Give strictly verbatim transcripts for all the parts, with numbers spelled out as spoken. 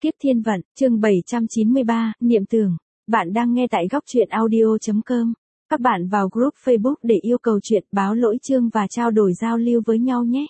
Kiếp thiên vận, chương bảy trăm chín mươi ba, niệm tưởng. Bạn đang nghe tại góc truyện audio chấm com. Các bạn vào group Facebook để yêu cầu chuyện, báo lỗi chương và trao đổi giao lưu với nhau nhé.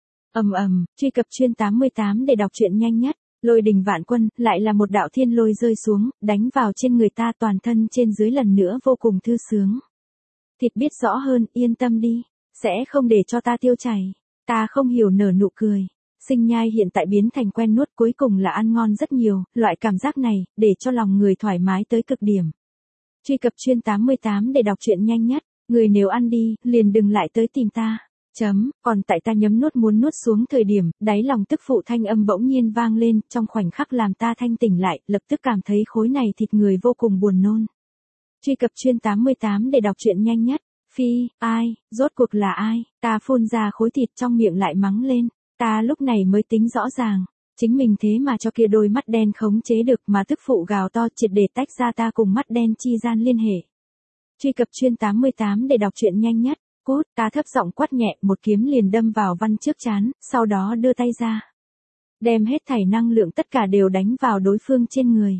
Ầm ầm, truy cập chuyên tám mươi tám để đọc truyện nhanh nhất. Lôi đình vạn quân, lại là một đạo thiên lôi rơi xuống, đánh vào trên người ta, toàn thân trên dưới lần nữa vô cùng thư sướng. Thịt biết rõ hơn, yên tâm đi, sẽ không để cho ta tiêu chảy. Ta không hiểu nở nụ cười. Sinh nhai hiện tại biến thành quen nuốt, cuối cùng là ăn ngon rất nhiều, loại cảm giác này, để cho lòng người thoải mái tới cực điểm. Truy cập chuyên tám mươi tám để đọc truyện nhanh nhất, người nếu ăn đi, liền đừng lại tới tìm ta. Chấm, còn tại ta nhấm nuốt muốn nuốt xuống thời điểm, đáy lòng tức phụ thanh âm bỗng nhiên vang lên, trong khoảnh khắc làm ta thanh tỉnh lại, lập tức cảm thấy khối này thịt người vô cùng buồn nôn. Truy cập chuyên tám mươi tám để đọc truyện nhanh nhất, phi, ai, rốt cuộc là ai, ta phun ra khối thịt trong miệng lại mắng lên. Ta lúc này mới tính rõ ràng, chính mình thế mà cho kia đôi mắt đen khống chế được, mà tức phụ gào to triệt để tách ra ta cùng mắt đen chi gian liên hệ. Truy cập chuyên tám mươi tám để đọc truyện nhanh nhất, cút, ta thấp giọng quát nhẹ, một kiếm liền đâm vào Văn trước trán, sau đó đưa tay ra. Đem hết thảy năng lượng tất cả đều đánh vào đối phương trên người.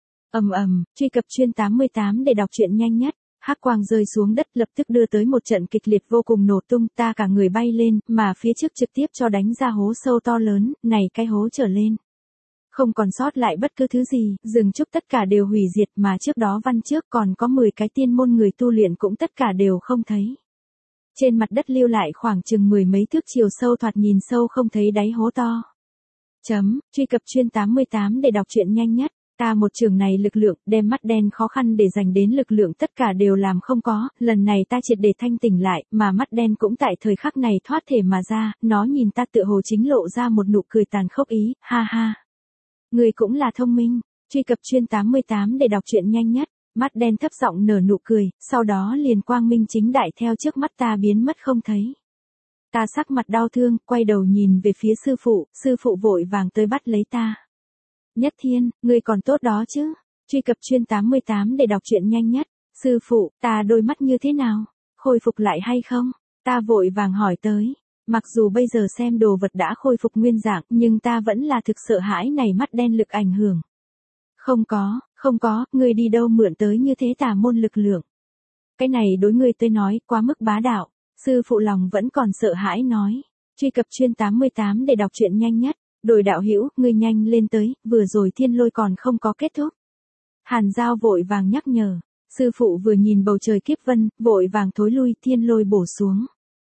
Ầm ầm, truy cập chuyên tám mươi tám để đọc truyện nhanh nhất. Hắc quang rơi xuống đất lập tức đưa tới một trận kịch liệt vô cùng nổ tung, ta cả người bay lên, mà phía trước trực tiếp cho đánh ra hố sâu to lớn, này cái hố trở lên. Không còn sót lại bất cứ thứ gì, rừng trúc tất cả đều hủy diệt, mà trước đó Văn trước còn có mười cái tiên môn người tu luyện cũng tất cả đều không thấy. Trên mặt đất lưu lại khoảng chừng mười mấy thước chiều sâu, thoạt nhìn sâu không thấy đáy hố to. Chấm, truy cập chuyên tám mươi tám để đọc truyện nhanh nhất. Ta một trường này lực lượng, đem mắt đen khó khăn để dành đến lực lượng tất cả đều làm không có, lần này ta triệt để thanh tỉnh lại, mà mắt đen cũng tại thời khắc này thoát thể mà ra, nó nhìn ta tựa hồ chính lộ ra một nụ cười tàn khốc ý, ha ha. Người cũng là thông minh, truy cập chuyên tám mươi tám để đọc truyện nhanh nhất, mắt đen thấp giọng nở nụ cười, sau đó liền quang minh chính đại theo trước mắt ta biến mất không thấy. Ta sắc mặt đau thương, quay đầu nhìn về phía sư phụ, sư phụ vội vàng tới bắt lấy ta. Nhất Thiên, ngươi còn tốt đó chứ? Truy cập chuyên tám mươi tám để đọc truyện nhanh nhất. Sư phụ, ta đôi mắt như thế nào? Khôi phục lại hay không? Ta vội vàng hỏi tới. Mặc dù bây giờ xem đồ vật đã khôi phục nguyên dạng, nhưng ta vẫn là thực sợ hãi này mắt đen lực ảnh hưởng. Không có, không có, ngươi đi đâu mượn tới như thế tà môn lực lượng? Cái này đối ngươi tới nói quá mức bá đạo. Sư phụ lòng vẫn còn sợ hãi nói. Truy cập chuyên tám mươi tám để đọc truyện nhanh nhất. Đồi đạo hữu, ngươi nhanh lên tới, vừa rồi thiên lôi còn không có kết thúc. Hàn Giao vội vàng nhắc nhở, sư phụ vừa nhìn bầu trời kiếp vân, vội vàng thối lui, thiên lôi bổ xuống.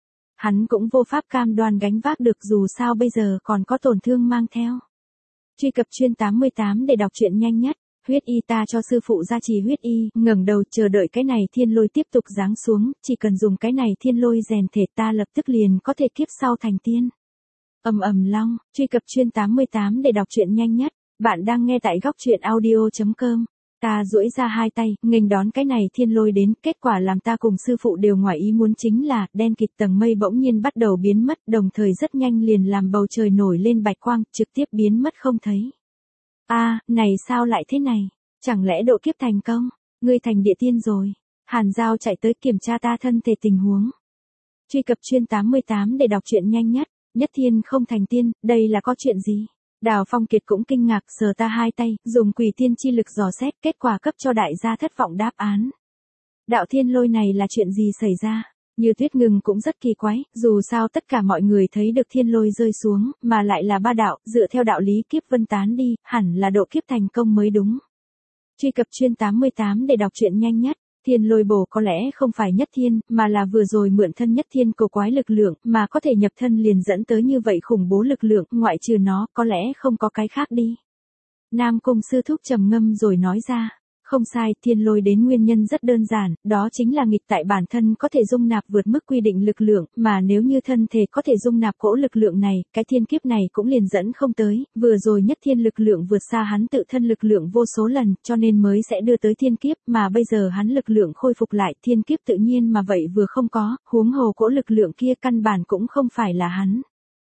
Hắn cũng vô pháp cam đoan gánh vác được, dù sao bây giờ còn có tổn thương mang theo. Truy cập chuyên tám mươi tám để đọc truyện nhanh nhất, huyết y ta cho sư phụ gia trì huyết y, ngẩng đầu chờ đợi cái này thiên lôi tiếp tục giáng xuống, chỉ cần dùng cái này thiên lôi rèn thể ta lập tức liền có thể kiếp sau thành tiên. Ầm ầm long, truy cập chuyên tám mươi tám để đọc truyện nhanh nhất, bạn đang nghe tại góc truyện audio chấm com. Ta duỗi ra hai tay, nghênh đón cái này thiên lôi đến, kết quả làm ta cùng sư phụ đều ngoài ý muốn chính là, đen kịt tầng mây bỗng nhiên bắt đầu biến mất, đồng thời rất nhanh liền làm bầu trời nổi lên bạch quang, trực tiếp biến mất không thấy. A, à, này sao lại thế này? Chẳng lẽ độ kiếp thành công? Ngươi thành địa tiên rồi. Hàn Giao chạy tới kiểm tra ta thân thể tình huống. Truy cập chuyên tám mươi tám để đọc truyện nhanh nhất. Nhất Thiên không thành tiên, đây là có chuyện gì? Đào Phong Kiệt cũng kinh ngạc, sờ ta hai tay, dùng quỷ tiên chi lực dò xét, kết quả cấp cho đại gia thất vọng đáp án. Đạo thiên lôi này là chuyện gì xảy ra? Như Tuyết Ngừng cũng rất kỳ quái, dù sao tất cả mọi người thấy được thiên lôi rơi xuống, mà lại là ba đạo, dựa theo đạo lý kiếp vân tán đi, hẳn là độ kiếp thành công mới đúng. Truy cập chuyên tám mươi tám để đọc truyện nhanh nhất. Thiên lôi bổ có lẽ không phải Nhất Thiên, mà là vừa rồi mượn thân Nhất Thiên cổ quái lực lượng, mà có thể nhập thân liền dẫn tới như vậy khủng bố lực lượng, ngoại trừ nó, có lẽ không có cái khác đi. Nam Cung sư thúc trầm ngâm rồi nói ra, không sai, thiên lôi đến nguyên nhân rất đơn giản, đó chính là nghịch tại bản thân có thể dung nạp vượt mức quy định lực lượng, mà nếu như thân thể có thể dung nạp cỗ lực lượng này, cái thiên kiếp này cũng liền dẫn không tới, vừa rồi Nhất Thiên lực lượng vượt xa hắn tự thân lực lượng vô số lần, cho nên mới sẽ đưa tới thiên kiếp, mà bây giờ hắn lực lượng khôi phục lại, thiên kiếp tự nhiên mà vậy vừa không có, huống hồ cỗ lực lượng kia căn bản cũng không phải là hắn.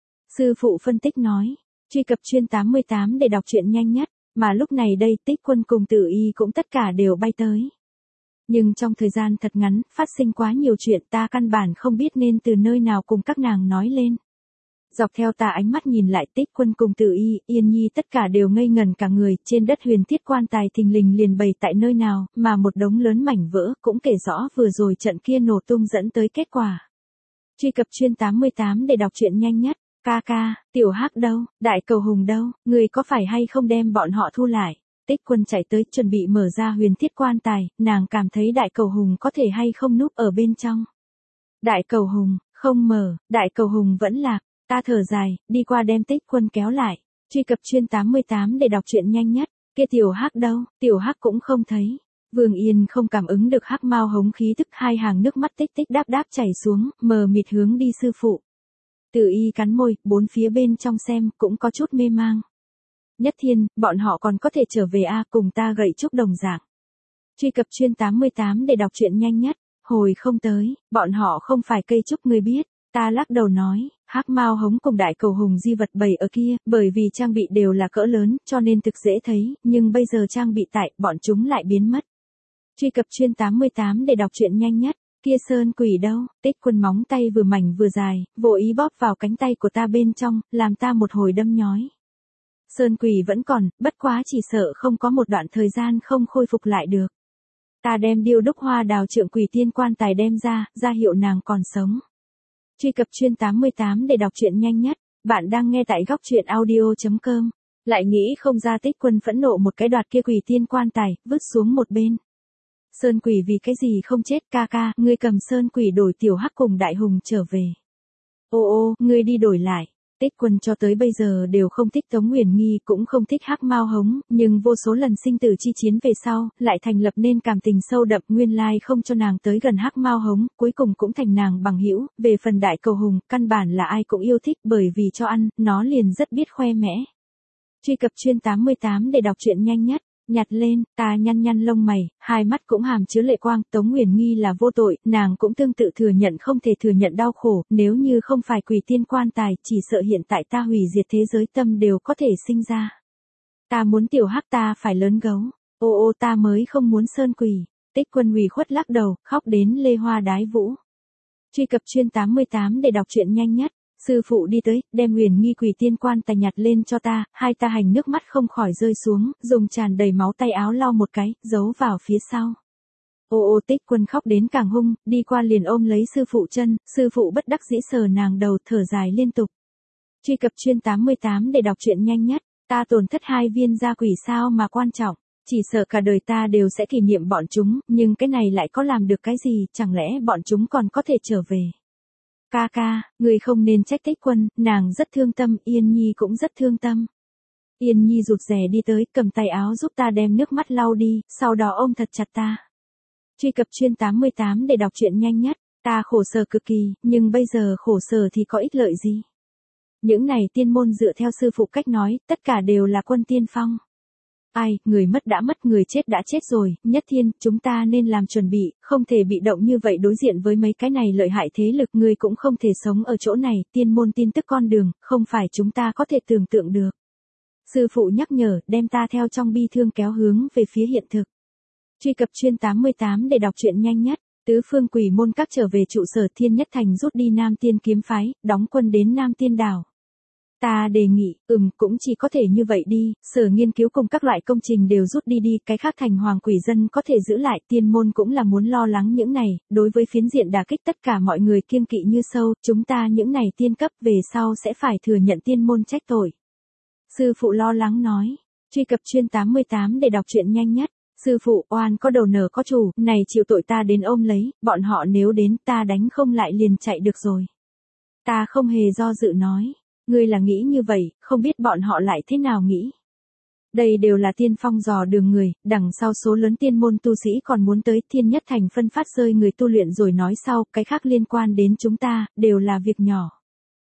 Sư phụ phân tích nói, truy cập chuyên tám mươi tám để đọc truyện nhanh nhất. Mà lúc này đây Tích Quân cùng Tử Y cũng tất cả đều bay tới. Nhưng trong thời gian thật ngắn, phát sinh quá nhiều chuyện ta căn bản không biết nên từ nơi nào cùng các nàng nói lên. Dọc theo ta ánh mắt nhìn lại Tích Quân cùng Tử Y, Yên Nhi tất cả đều ngây ngần cả người, trên đất huyền thiết quan tài thình lình liền bày tại nơi nào, mà một đống lớn mảnh vỡ, cũng kể rõ vừa rồi trận kia nổ tung dẫn tới kết quả. Truy cập chuyên tám mươi tám để đọc truyện nhanh nhất. Ca ca, Tiểu Hắc đâu, Đại Cầu Hùng đâu, người có phải hay không đem bọn họ thu lại? Tích Quân chạy tới chuẩn bị mở ra huyền thiết quan tài, nàng cảm thấy Đại Cầu Hùng có thể hay không núp ở bên trong. Đại Cầu Hùng, không mở, Đại Cầu Hùng vẫn lạc. Ta thở dài, đi qua đem Tích Quân kéo lại. Truy cập chuyên tám mươi tám để đọc truyện nhanh nhất. Kia Tiểu Hắc đâu, Tiểu Hắc cũng không thấy. Vương Yên không cảm ứng được Hắc Mao hống khí tức, hai hàng nước mắt tích tích đáp đáp chảy xuống, mờ mịt hướng đi sư phụ. Tử Y cắn môi, bốn phía bên trong xem, cũng có chút mê mang. Nhất Thiên, bọn họ còn có thể trở về a, cùng ta gậy trúc đồng dạng. Truy cập chuyên tám mươi tám để đọc truyện nhanh nhất. Hồi không tới, bọn họ không phải cây trúc ngươi biết. Ta lắc đầu nói, Hắc Mao hống cùng Đại Cầu Hùng di vật bày ở kia, bởi vì trang bị đều là cỡ lớn, cho nên thực dễ thấy, nhưng bây giờ trang bị tại, bọn chúng lại biến mất. Truy cập chuyên tám mươi tám để đọc truyện nhanh nhất. Kia Sơn Quỷ đâu? Tích Quân móng tay vừa mảnh vừa dài, vô ý bóp vào cánh tay của ta bên trong, làm ta một hồi đâm nhói. Sơn Quỷ vẫn còn, bất quá chỉ sợ không có một đoạn thời gian không khôi phục lại được. Ta đem điêu đúc hoa đào trượng quỷ tiên quan tài đem ra, ra hiệu nàng còn sống. Truy cập chuyên tám mươi tám để đọc truyện nhanh nhất. Bạn đang nghe tại góc truyện audio chấm com. Lại nghĩ không ra Tích Quân phẫn nộ một cái đoạt kia quỷ tiên quan tài, vứt xuống một bên. Sơn Quỷ vì cái gì không chết, ca ca, ngươi cầm Sơn Quỷ đổi Tiểu Hắc cùng Đại Hùng trở về. Ô ô, ngươi đi đổi lại. Tích Quân cho tới bây giờ đều không thích Tống Uyển Nghi, cũng không thích Hắc Mao hống, nhưng vô số lần sinh tử chi chiến về sau, lại thành lập nên cảm tình sâu đậm, nguyên lai không cho nàng tới gần Hắc Mao hống, cuối cùng cũng thành nàng bằng hữu. Về phần Đại Cầu Hùng, căn bản là ai cũng yêu thích, bởi vì cho ăn, nó liền rất biết khoe mẽ. Truy cập chuyên tám mươi tám để đọc truyện nhanh nhất. Nhặt lên, ta nhăn nhăn lông mày, hai mắt cũng hàm chứa lệ quang, Tống Uyển Nghi là vô tội, nàng cũng tương tự thừa nhận không thể thừa nhận đau khổ, nếu như không phải quỷ tiên quan tài, chỉ sợ hiện tại ta hủy diệt thế giới tâm đều có thể sinh ra. Ta muốn Tiểu Hắc, ta phải lớn gấu, ô ô ta mới không muốn Sơn Quỷ. Tích Quân ủy khuất lắc đầu, khóc đến lê hoa đái vũ. Truy cập chuyên tám mươi tám để đọc truyện nhanh nhất. Sư phụ đi tới, đem Uyển Nghi quỷ tiên quan tài nhặt lên cho ta, hai ta hành nước mắt không khỏi rơi xuống, dùng tràn đầy máu tay áo lau một cái, giấu vào phía sau. Ô ô Tích Quân khóc đến càng hung, đi qua liền ôm lấy sư phụ chân, sư phụ bất đắc dĩ sờ nàng đầu, thở dài liên tục. Truy cập chuyên tám mươi tám để đọc truyện nhanh nhất. Ta tổn thất hai viên gia quỷ sao mà quan trọng, chỉ sợ cả đời ta đều sẽ kỷ niệm bọn chúng, nhưng cái này lại có làm được cái gì, chẳng lẽ bọn chúng còn có thể trở về. Ca ca, người không nên trách Tích Quân, nàng rất thương tâm, Yên Nhi cũng rất thương tâm. Yên Nhi rụt rè đi tới, cầm tay áo giúp ta đem nước mắt lau đi, sau đó ôm thật chặt ta. Truy cập chuyên tám mươi tám để đọc truyện nhanh nhất. Ta khổ sở cực kỳ, nhưng bây giờ khổ sở thì có ích lợi gì? Những này tiên môn dựa theo sư phụ cách nói, tất cả đều là quân tiên phong. Ai, người mất đã mất, người chết đã chết rồi, Nhất Thiên, chúng ta nên làm chuẩn bị, không thể bị động như vậy đối diện với mấy cái này lợi hại thế lực, người cũng không thể sống ở chỗ này, tiên môn tin tức con đường, không phải chúng ta có thể tưởng tượng được. Sư phụ nhắc nhở, đem ta theo trong bi thương kéo hướng về phía hiện thực. Truy cập chuyên tám mươi tám để đọc truyện nhanh nhất. Tứ phương quỷ môn các trở về trụ sở Thiên Nhất Thành, rút đi Nam Tiên kiếm phái, đóng quân đến Nam Tiên đảo. Ta đề nghị, ừm, cũng chỉ có thể như vậy đi, sở nghiên cứu cùng các loại công trình đều rút đi đi, cái khác thành hoàng quỷ dân có thể giữ lại, tiên môn cũng là muốn lo lắng những này, đối với phiến diện đả kích tất cả mọi người kiêng kỵ như sâu, chúng ta những này tiên cấp về sau sẽ phải thừa nhận tiên môn trách tội. Sư phụ lo lắng nói, truy cập chuyên tám mươi tám để đọc truyện nhanh nhất. Sư phụ, oan có đầu nở có chủ, này chịu tội ta đến ôm lấy, bọn họ nếu đến ta đánh không lại liền chạy được rồi. Ta không hề do dự nói. Ngươi là nghĩ như vậy, không biết bọn họ lại thế nào nghĩ. Đây đều là tiên phong dò đường người, đằng sau số lớn tiên môn tu sĩ còn muốn tới Thiên Nhất Thành phân phát rơi người tu luyện rồi nói sau, cái khác liên quan đến chúng ta, đều là việc nhỏ.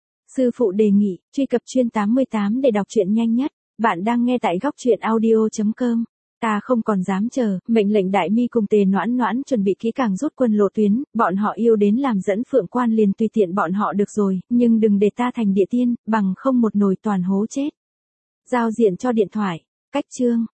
Sư phụ đề nghị, truy cập chuyên tám mươi tám để đọc truyện nhanh nhất. Bạn đang nghe tại góc truyện audio chấm com. Ta không còn dám chờ, mệnh lệnh Đại Mi cùng Tề Noãn Noãn chuẩn bị kỹ càng rút quân lộ tuyến, bọn họ yêu đến làm dẫn phượng quan liền tùy tiện bọn họ được rồi, nhưng đừng để ta thành địa tiên, bằng không một nồi toàn hố chết. Giao diện cho điện thoại, cách chương.